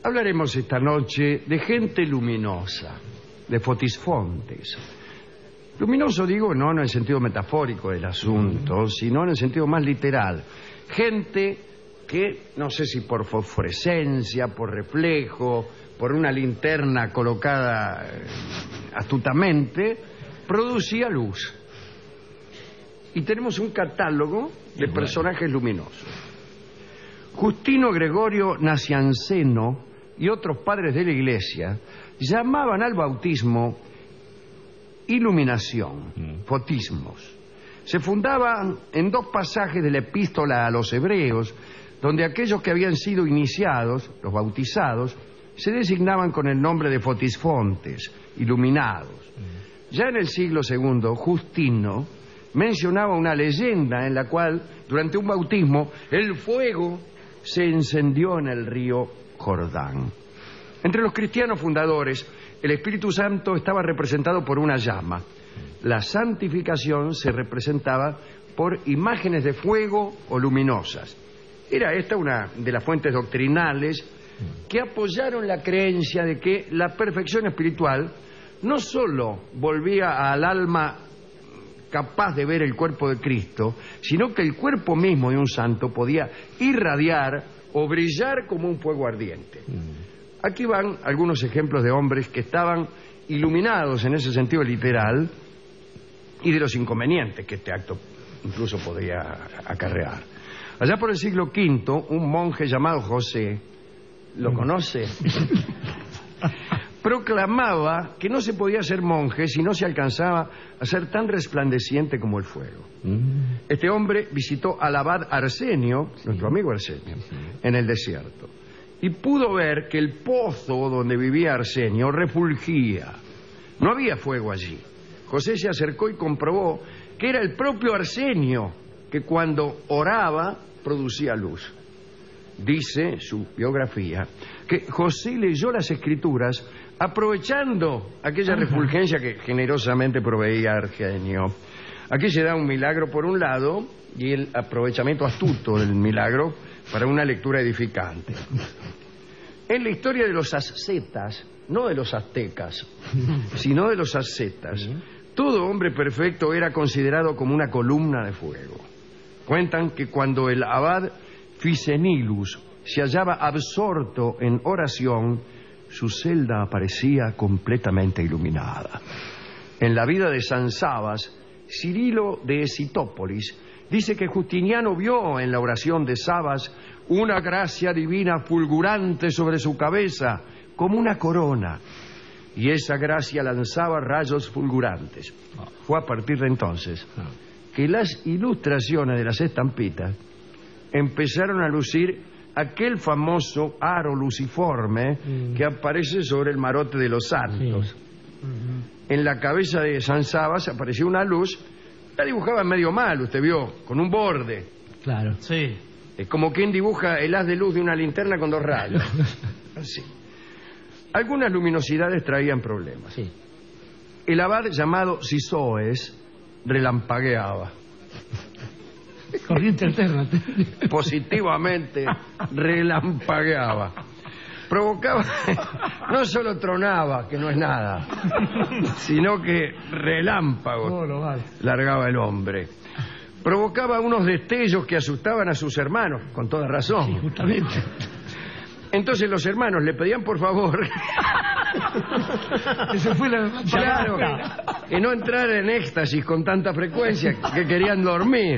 Hablaremos esta noche de gente luminosa, de fotisfontes. Luminoso digo no en el sentido metafórico del asunto, sino en el sentido más literal. Gente que, no sé si por fosforescencia, por reflejo, por una linterna colocada astutamente, producía luz. Y tenemos un catálogo de personajes luminosos. Justino Gregorio Nacianceno y otros padres de la Iglesia llamaban al bautismo iluminación, fotismos. Se fundaban en dos pasajes de la epístola a los hebreos, donde aquellos que habían sido iniciados, los bautizados, se designaban con el nombre de fotisfontes, iluminados. Ya en el siglo II, Justino mencionaba una leyenda en la cual, durante un bautismo, el fuego se encendió en el río Jordán. Entre los cristianos fundadores, el Espíritu Santo estaba representado por una llama. La santificación se representaba por imágenes de fuego o luminosas. Era esta una de las fuentes doctrinales que apoyaron la creencia de que la perfección espiritual no solo volvía al alma capaz de ver el cuerpo de Cristo, sino que el cuerpo mismo de un santo podía irradiar o brillar como un fuego ardiente. Aquí van algunos ejemplos de hombres que estaban iluminados en ese sentido literal y de los inconvenientes que este acto incluso podría acarrear. Allá por el siglo V, un monje llamado José, ¿lo conoce? Proclamaba que no se podía ser monje si no se alcanzaba a ser tan resplandeciente como el fuego. Este hombre visitó al abad Arsenio, nuestro amigo Arsenio, en el desierto, y pudo ver que el pozo donde vivía Arsenio refulgía. No había fuego allí. José se acercó y comprobó que era el propio Arsenio que cuando oraba producía luz. Dice su biografía que José leyó las Escrituras aprovechando aquella refulgencia que generosamente proveía Arsenio. Aquí se da un milagro por un lado y el aprovechamiento astuto del milagro para una lectura edificante. En la historia de los ascetas, no de los aztecas, sino de los ascetas, todo hombre perfecto era considerado como una columna de fuego. Cuentan que cuando el abad Ficenilus se hallaba absorto en oración, su celda aparecía completamente iluminada. En la vida de San Sabas, Cirilo de Esitópolis dice que Justiniano vio en la oración de Sabas una gracia divina fulgurante sobre su cabeza, como una corona, y esa gracia lanzaba rayos fulgurantes. Fue a partir de entonces que las ilustraciones de las estampitas empezaron a lucir aquel famoso aro luciforme que aparece sobre el marote de los santos. En la cabeza de San Sabas apareció una luz, la dibujaba medio mal, usted vio, con un borde. Claro. Sí. Es como quien dibuja el haz de luz de una linterna con dos rayos. Así. Algunas luminosidades traían problemas. Sí. El abad llamado Sisoes relampagueaba. Corriente alterna. Positivamente relampagueaba. Provocaba, no solo tronaba, que no es nada, sino que relámpagos largaba el hombre. Provocaba unos destellos que asustaban a sus hermanos, con toda razón. Sí, justamente. Entonces los hermanos le pedían por favor Esa fue la... claro, que no entrara en éxtasis con tanta frecuencia, que querían dormir.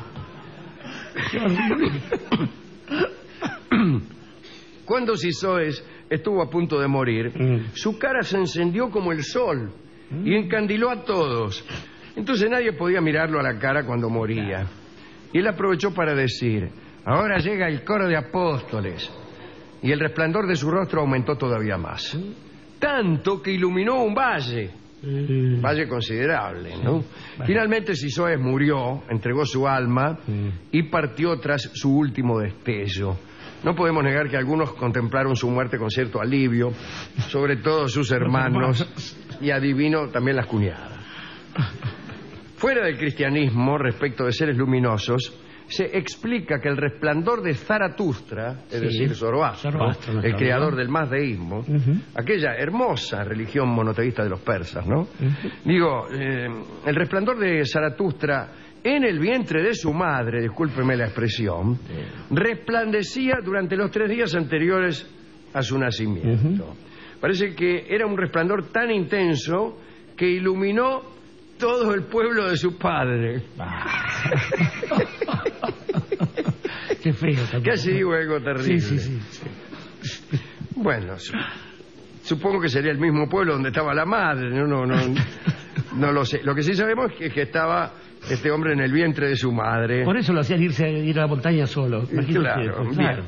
Cuando Sisoes estuvo a punto de morir, su cara se encendió como el sol y encandiló a todos. Entonces nadie podía mirarlo a la cara cuando moría. Y él aprovechó para decir: ahora llega el coro de apóstoles. Y el resplandor de su rostro aumentó todavía más, tanto que iluminó un valle considerable, ¿no? Finalmente Sisoes murió, entregó su alma y partió tras su último destello. No podemos negar que algunos contemplaron su muerte con cierto alivio, sobre todo sus hermanos, y adivino también las cuñadas. Fuera del cristianismo, respecto de seres luminosos, se explica que el resplandor de Zaratustra, es Sí. decir, Zoroastro, el creador del mazdeísmo, aquella hermosa religión monoteísta de los persas, ¿no? Digo, el resplandor de Zaratustra en el vientre de su madre, discúlpeme la expresión, resplandecía durante los 3 días anteriores a su nacimiento. Parece que era un resplandor tan intenso que iluminó todo el pueblo de su padre. Qué feo también. Casi digo algo terrible. Sí. Bueno, supongo que sería el mismo pueblo donde estaba la madre, no lo sé. Lo que sí sabemos es que estaba este hombre en el vientre de su madre. Por eso lo hacían ir a la montaña solo. Claro, bien.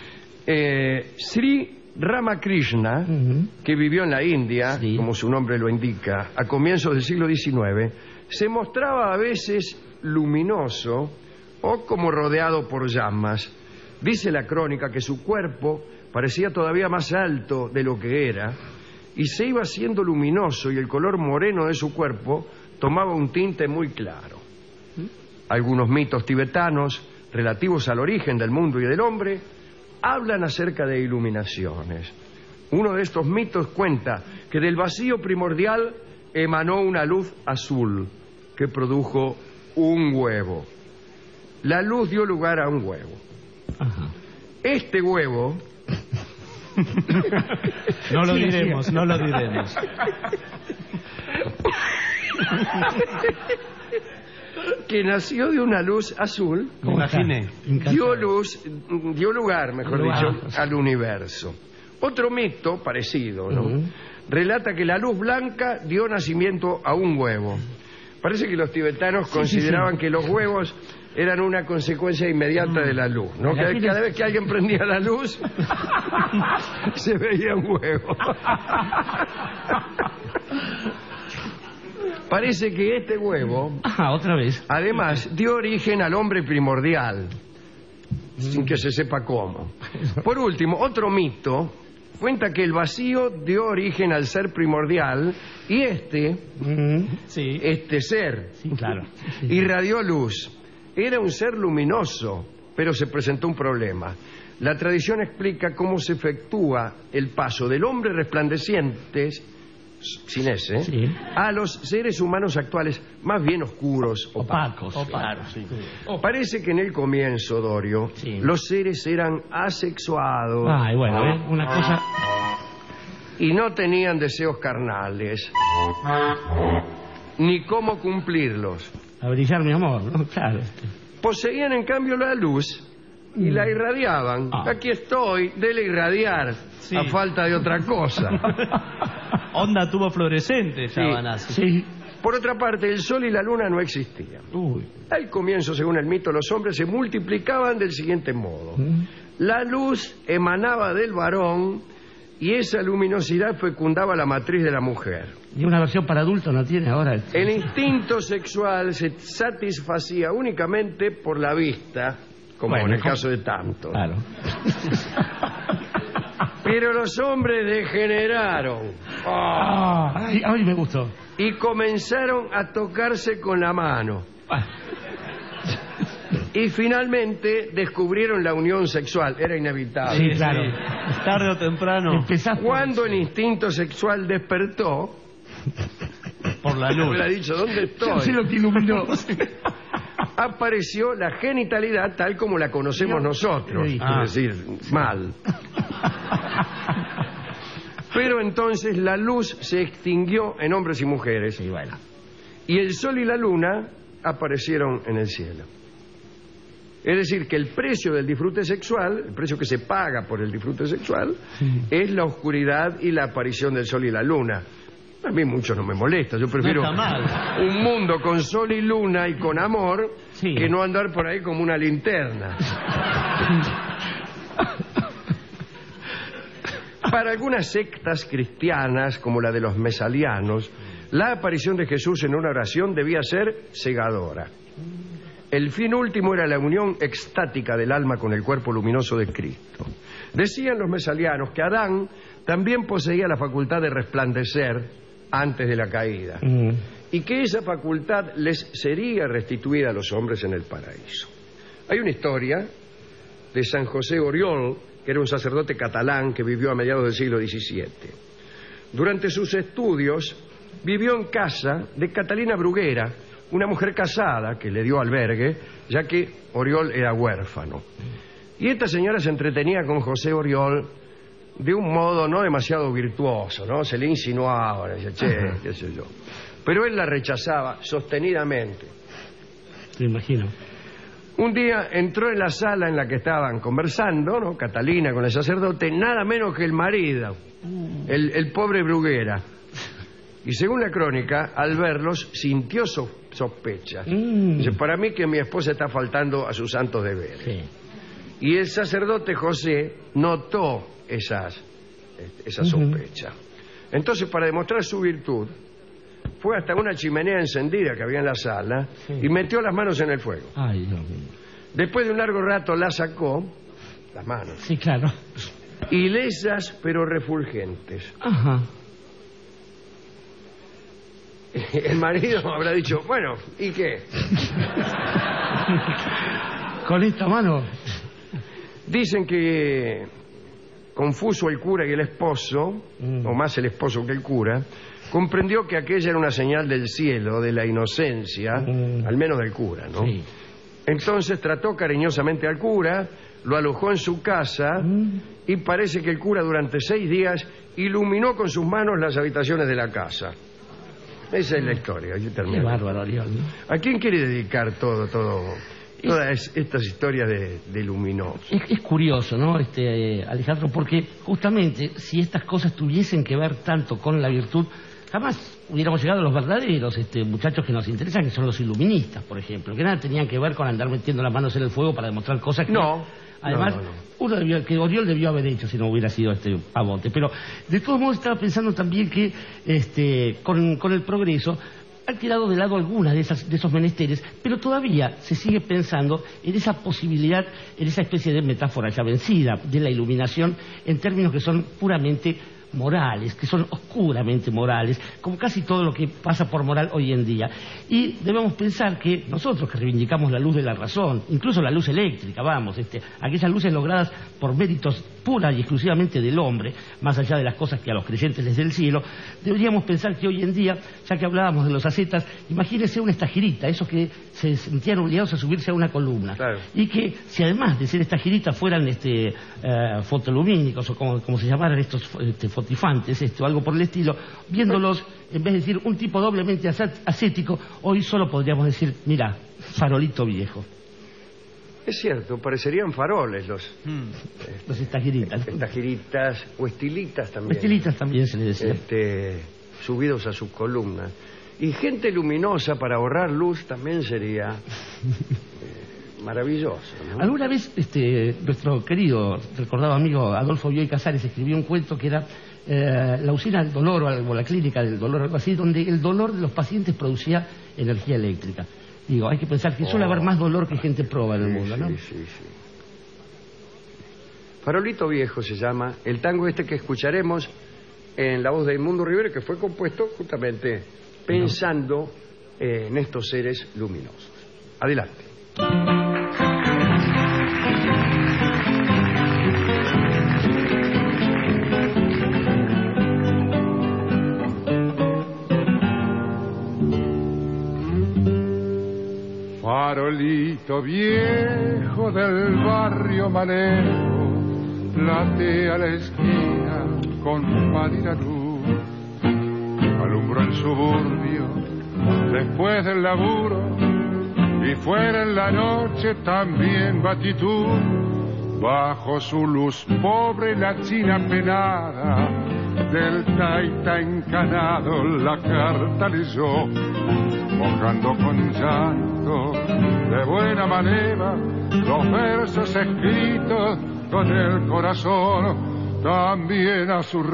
Sri Ramakrishna, que vivió en la India, Sí. como su nombre lo indica, a comienzos del siglo XIX, se mostraba a veces luminoso o como rodeado por llamas. Dice la crónica que su cuerpo parecía todavía más alto de lo que era y se iba haciendo luminoso y el color moreno de su cuerpo tomaba un tinte muy claro. Algunos mitos tibetanos relativos al origen del mundo y del hombre hablan acerca de iluminaciones. Uno de estos mitos cuenta que del vacío primordial emanó una luz azul que produjo un huevo. La luz dio lugar a un huevo. Ajá. Este huevo No lo diremos, no lo diremos. que nació de una luz azul Me imaginé. dio lugar, mejor dicho, al universo. Otro mito parecido, ¿no? Relata que la luz blanca dio nacimiento a un huevo. Parece que los tibetanos consideraban que los huevos eran una consecuencia inmediata de la luz, ¿no? Cada vez que alguien prendía la luz se veía un huevo. Parece que este huevo, otra vez. además, dio origen al hombre primordial, sin que se sepa cómo. Por último, otro mito cuenta que el vacío dio origen al ser primordial y este ser Sí, claro. Sí. irradió luz. Era un ser luminoso, pero se presentó un problema. La tradición explica cómo se efectúa el paso del hombre resplandeciente, sin ese, Sí. a los seres humanos actuales más bien oscuros, opacos. Claro, sí. Parece que en el comienzo, Dorio, Sí. los seres eran asexuados Ay, bueno, una cosa... y no tenían deseos carnales, ni cómo cumplirlos. A brillar, mi amor, ¿no? Claro. Poseían en cambio la luz y la irradiaban. Aquí estoy, dele irradiar, Sí. a falta de otra cosa. Onda tubo fluorescente estaban así. Sí. Por otra parte, el sol y la luna no existían. Uy. Al comienzo, según el mito, los hombres se multiplicaban del siguiente modo. La luz emanaba del varón y esa luminosidad fecundaba la matriz de la mujer. Y una versión para adultos no tiene ahora. El instinto sexual se satisfacía únicamente por la vista, como Bueno, en el caso de tanto. Claro. Pero los hombres degeneraron Ay, me gustó. y comenzaron a tocarse con la mano. Y finalmente descubrieron la unión sexual. Era inevitable. Sí, claro. Tarde o temprano, Empezás por Cuando eso. el instinto sexual despertó, por la luz. hubiera dicho, ¿dónde Yo sé lo estoy? que iluminó. Apareció la genitalidad tal como la conocemos nosotros. Sí. Es decir, mal. Pero entonces la luz se extinguió en hombres y mujeres. Sí, bueno. Y el sol y la luna aparecieron en el cielo. Es decir, que el precio del disfrute sexual, el precio que se paga por el disfrute sexual, es la oscuridad y la aparición del sol y la luna. A mí mucho no me molesta, yo prefiero No está mal. un mundo con sol y luna y con amor, Sí. que no andar por ahí como una linterna. Para algunas sectas cristianas, como la de los mesalianos, la aparición de Jesús en una oración debía ser cegadora. El fin último era la unión extática del alma con el cuerpo luminoso de Cristo. Decían los mesalianos que Adán también poseía la facultad de resplandecer antes de la caída y que esa facultad les sería restituida a los hombres en el paraíso. Hay una historia de San José Oriol, que era un sacerdote catalán que vivió a mediados del siglo XVII. Durante sus estudios vivió en casa de Catalina Bruguera, una mujer casada que le dio albergue, ya que Oriol era huérfano. Y esta señora se entretenía con José Oriol de un modo no demasiado virtuoso, ¿no? Se le insinuaba, le decía, che, qué sé yo. Pero él la rechazaba sostenidamente. Me imagino. Un día entró en la sala en la que estaban conversando, ¿no? Catalina con el sacerdote, nada menos que el marido, el pobre Bruguera. Y según la crónica, al verlos sintió sospechas. Dice, para mí que mi esposa está faltando a sus santos deberes. Sí. Y el sacerdote José notó esa sospecha. Entonces, para demostrar su virtud, fue hasta una chimenea encendida que había en la sala y metió las manos en el fuego. Ay, Dios mío. Después de un largo rato la sacó, las manos, Sí, claro. ilesas pero refulgentes. Ajá. El marido habrá dicho, bueno, ¿y qué? Con esta mano. Dicen que, confuso el cura y el esposo, o más el esposo que el cura, comprendió que aquella era una señal del cielo, de la inocencia, al menos del cura, ¿no? Sí. Entonces trató cariñosamente al cura, lo alojó en su casa y parece que el cura durante 6 días iluminó con sus manos las habitaciones de la casa. Esa es la historia. Yo Qué termino. bárbaro, Oriol, ¿no? ¿A quién quiere dedicar todas estas historias de luminosos? Es curioso, ¿no, Alejandro? Porque justamente si estas cosas tuviesen que ver tanto con la virtud, jamás hubiéramos llegado a los verdaderos muchachos que nos interesan, que son los iluministas, por ejemplo, que nada tenían que ver con andar metiendo las manos en el fuego para demostrar cosas que... Además, que Oriol debió haber hecho si no hubiera sido Pavote. Pero, de todos modos, estaba pensando también que con el progreso han quedado de lado algunas de esos menesteres, pero todavía se sigue pensando en esa posibilidad, en esa especie de metáfora ya vencida de la iluminación en términos que son puramente morales, que son oscuramente morales, como casi todo lo que pasa por moral hoy en día. Y debemos pensar que nosotros que reivindicamos la luz de la razón, incluso la luz eléctrica, aquellas luces logradas por méritos pura y exclusivamente del hombre, más allá de las cosas que a los creyentes les dé el cielo, deberíamos pensar que hoy en día, ya que hablábamos de los ascetas, imagínense una estajirita, esos que se sentían obligados a subirse a una columna, claro, y que si además de ser estajiritas fueran fotolumínicos o como se llamaran estos fotifantes, o algo por el estilo, viéndolos, en vez de decir un tipo doblemente ascético, hoy solo podríamos decir, mira, farolito viejo. Es cierto, parecerían faroles los estajiritas. Estajiritas o estilitas también. Estilitas también se les decía. Subidos a sus columnas. Y gente luminosa para ahorrar luz también sería maravilloso, ¿no? Alguna vez nuestro querido, recordado amigo Adolfo Bioy Casares escribió un cuento que era la usina del dolor o la clínica del dolor, algo así, donde el dolor de los pacientes producía energía eléctrica. Digo, hay que pensar que suele haber más dolor que gente proba en el mundo, ¿no? Sí. Farolito Viejo se llama el tango que escucharemos en la voz de Edmundo Rivero, que fue compuesto justamente pensando en estos seres luminosos. Adelante. Farolito viejo del barrio Malero, platea la esquina con pálida luz, alumbra el suburbio después del laburo, y fuera en la noche también batitud. Bajo su luz pobre la china penada del taita encanado la carta leyó, mojando con llanto de buena manera los versos escritos con el corazón. También a su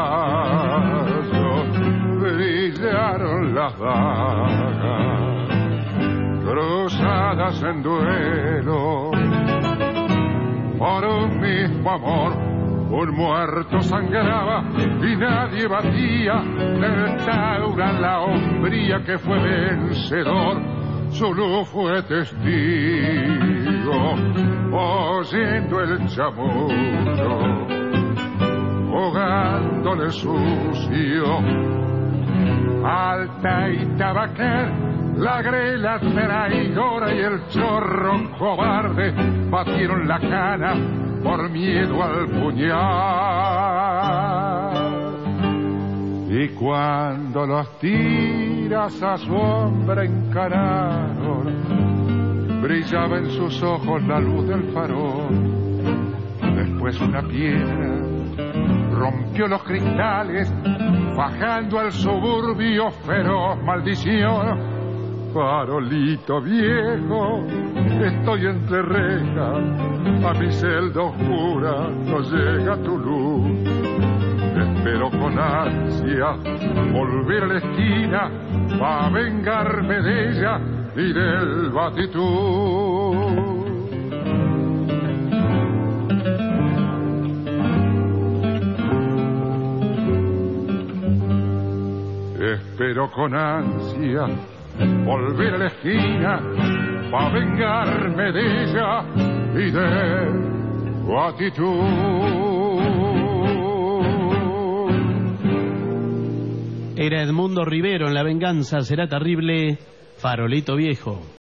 rayo brillaron las dagas cruzadas en duelo por un mismo amor. Un muerto sangraba y nadie batía del taura la hombría que fue vencedor. Su luz fue testigo amigo, oyendo el chamullo, jugándole sucio alta y tabaquer, la grela traidora y el chorro cobarde batieron la cana por miedo al puñal. Y cuando los tiras a su hombre encararon, brillaba en sus ojos la luz del farol. Después una piedra rompió los cristales, bajando al suburbio feroz maldición. Farolito viejo, estoy entre rejas, a mi celda oscura no llega tu luz. Espero con ansia volver a la esquina para vengarme de ella y del batitud. Espero con ansia volver a la esquina para vengarme de ella y de tu actitud. Era Edmundo Rivero en La venganza será terrible, Farolito viejo.